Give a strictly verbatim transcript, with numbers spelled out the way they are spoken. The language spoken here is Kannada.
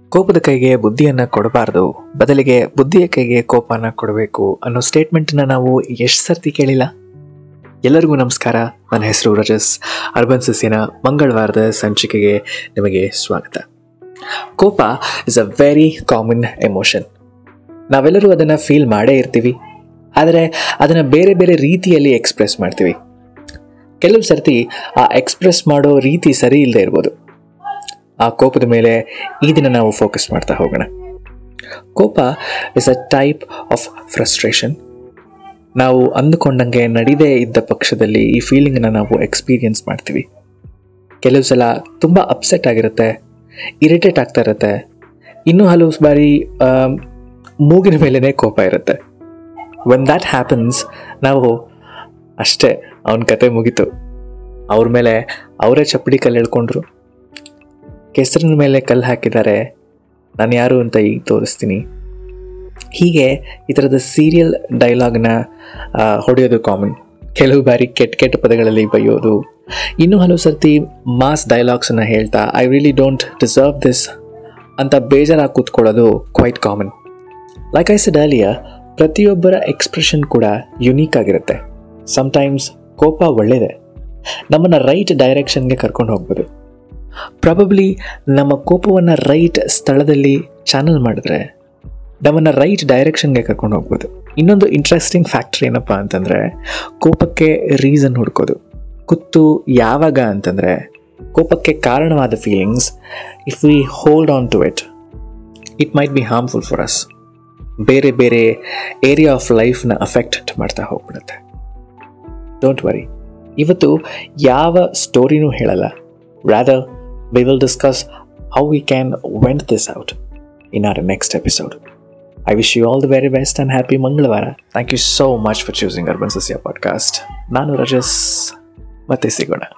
ಕೋಪದ ಕೈಗೆ ಬುದ್ಧಿಯನ್ನು ಕೊಡಬಾರ್ದು, ಬದಲಿಗೆ ಬುದ್ಧಿಯ ಕೈಗೆ ಕೋಪನ ಕೊಡಬೇಕು ಅನ್ನೋ ಸ್ಟೇಟ್ಮೆಂಟನ್ನ ನಾವು ಎಷ್ಟು ಸರ್ತಿ ಕೇಳಿಲ್ಲ? ಎಲ್ಲರಿಗೂ ನಮಸ್ಕಾರ. ನನ್ನ ಹೆಸರು ರಜಸ್. ಅರ್ಬನ್ ಸಸ್ಯನ ಮಂಗಳವಾರದ ಸಂಚಿಕೆಗೆ ನಿಮಗೆ ಸ್ವಾಗತ. ಕೋಪ is a very common emotion. ನಾವೆಲ್ಲರೂ ಅದನ್ನು ಫೀಲ್ ಮಾಡೇ ಇರ್ತೀವಿ, ಆದರೆ ಅದನ್ನು ಬೇರೆ ಬೇರೆ ರೀತಿಯಲ್ಲಿ ಎಕ್ಸ್ಪ್ರೆಸ್ ಮಾಡ್ತೀವಿ. ಕೆಲವು ಸರ್ತಿ ಆ ಎಕ್ಸ್ಪ್ರೆಸ್ ಮಾಡೋ ರೀತಿ ಸರಿ ಇಲ್ಲದೆ ಇರ್ಬೋದು. ಆ ಕೋಪದ ಮೇಲೆ ಈ ದಿನ ನಾವು ಫೋಕಸ್ ಮಾಡ್ತಾ ಹೋಗೋಣ. ಕೋಪ is a type of frustration. ನಾವು ಅಂದುಕೊಂಡಂಗೆ ನಡೀದೇ ಇದ್ದ ಪಕ್ಷದಲ್ಲಿ ಈ ಫೀಲಿಂಗನ್ನು ನಾವು ಎಕ್ಸ್ಪೀರಿಯನ್ಸ್ ಮಾಡ್ತೀವಿ. ಕೆಲವು ಸಲ ತುಂಬ ಅಪ್ಸೆಟ್ ಆಗಿರುತ್ತೆ, ಇರಿಟೇಟ್ ಆಗ್ತಾ ಇರುತ್ತೆ, ಇನ್ನೂ ಹಲವು ಬಾರಿ ಮೂಗಿನ ಮೇಲೇ ಕೋಪ ಇರುತ್ತೆ. ವೆನ್ ದ್ಯಾಟ್ ಹ್ಯಾಪನ್ಸ್, ನಾವು ಅಷ್ಟೇ, ಅವನ ಕತೆ ಮುಗೀತು, ಅವ್ರ ಮೇಲೆ ಅವರೇ ಚಪ್ಪಡಿ ಕಲ್ಲು ಎಳ್ಕೊಂಡ್ರು, ಕೆಸರಿನ ಮೇಲೆ ಕಲ್ಲು ಹಾಕಿದ್ದಾರೆ, ನಾನು ಯಾರು ಅಂತ ಈಗ ತೋರಿಸ್ತೀನಿ. ಹೀಗೆ ಈ ಥರದ ಸೀರಿಯಲ್ ಡೈಲಾಗ್ನ ಹೊಡೆಯೋದು ಕಾಮನ್. ಕೆಲವು ಬಾರಿ ಕೆಟ್ಟ ಕೆಟ್ಟ ಪದಗಳಲ್ಲಿ ಬೈಯೋದು, ಇನ್ನೂ ಹಲವು ಸರ್ತಿ ಮಾಸ್ ಡೈಲಾಗ್ಸನ್ನು ಹೇಳ್ತಾ I really don't deserve this ಅಂತ ಬೇಜಾರಾಗಿ ಕೂತ್ಕೊಳ್ಳೋದು quite common. Like I said earlier, ಪ್ರತಿಯೊಬ್ಬರ ಎಕ್ಸ್ಪ್ರೆಷನ್ ಕೂಡ ಯುನೀಕ್ ಆಗಿರುತ್ತೆ. ಸಮ್ಟೈಮ್ಸ್ ಕೋಪ ಒಳ್ಳೆಯದೇ, ನಮ್ಮನ್ನು ರೈಟ್ ಡೈರೆಕ್ಷನ್ಗೆ ಕರ್ಕೊಂಡು ಹೋಗ್ಬೋದು. ಪ್ರಾಬಬ್ಲಿ ನಮ್ಮ ಕೋಪವನ್ನು ರೈಟ್ ಸ್ಥಳದಲ್ಲಿ ಚಾನಲ್ ಮಾಡಿದ್ರೆ ನಮ್ಮನ್ನು ರೈಟ್ ಡೈರೆಕ್ಷನ್ಗೆ ಕರ್ಕೊಂಡು ಹೋಗ್ಬೋದು. ಇನ್ನೊಂದು ಇಂಟ್ರೆಸ್ಟಿಂಗ್ ಫ್ಯಾಕ್ಟರ್ ಏನಪ್ಪ ಅಂತಂದರೆ, ಕೋಪಕ್ಕೆ ರೀಸನ್ ಹುಡ್ಕೋದು. ಕುತ್ತು ಯಾವಾಗ ಅಂತಂದರೆ, ಕೋಪಕ್ಕೆ ಕಾರಣವಾದ feelings, if we hold on to it it might be harmful for us. ಬೇರೆ ಬೇರೆ ಏರಿಯಾ ಆಫ್ ಲೈಫ್ನ ಅಫೆಕ್ಟ್ ಮಾಡ್ತಾ ಹೋಗ್ಬಿಡುತ್ತೆ. ಡೋಂಟ್ ವರಿ, ಇವತ್ತು ಯಾವ ಸ್ಟೋರಿನೂ ಹೇಳಲ್ಲ. Rather, we will discuss how we can vent this out in our next episode. I wish you all the very best and happy Mangalavara. Thank you so much for choosing Urban Sasya podcast. Nanu Rajas. ಮತ್ತೆ ಸಿಗೋಣ.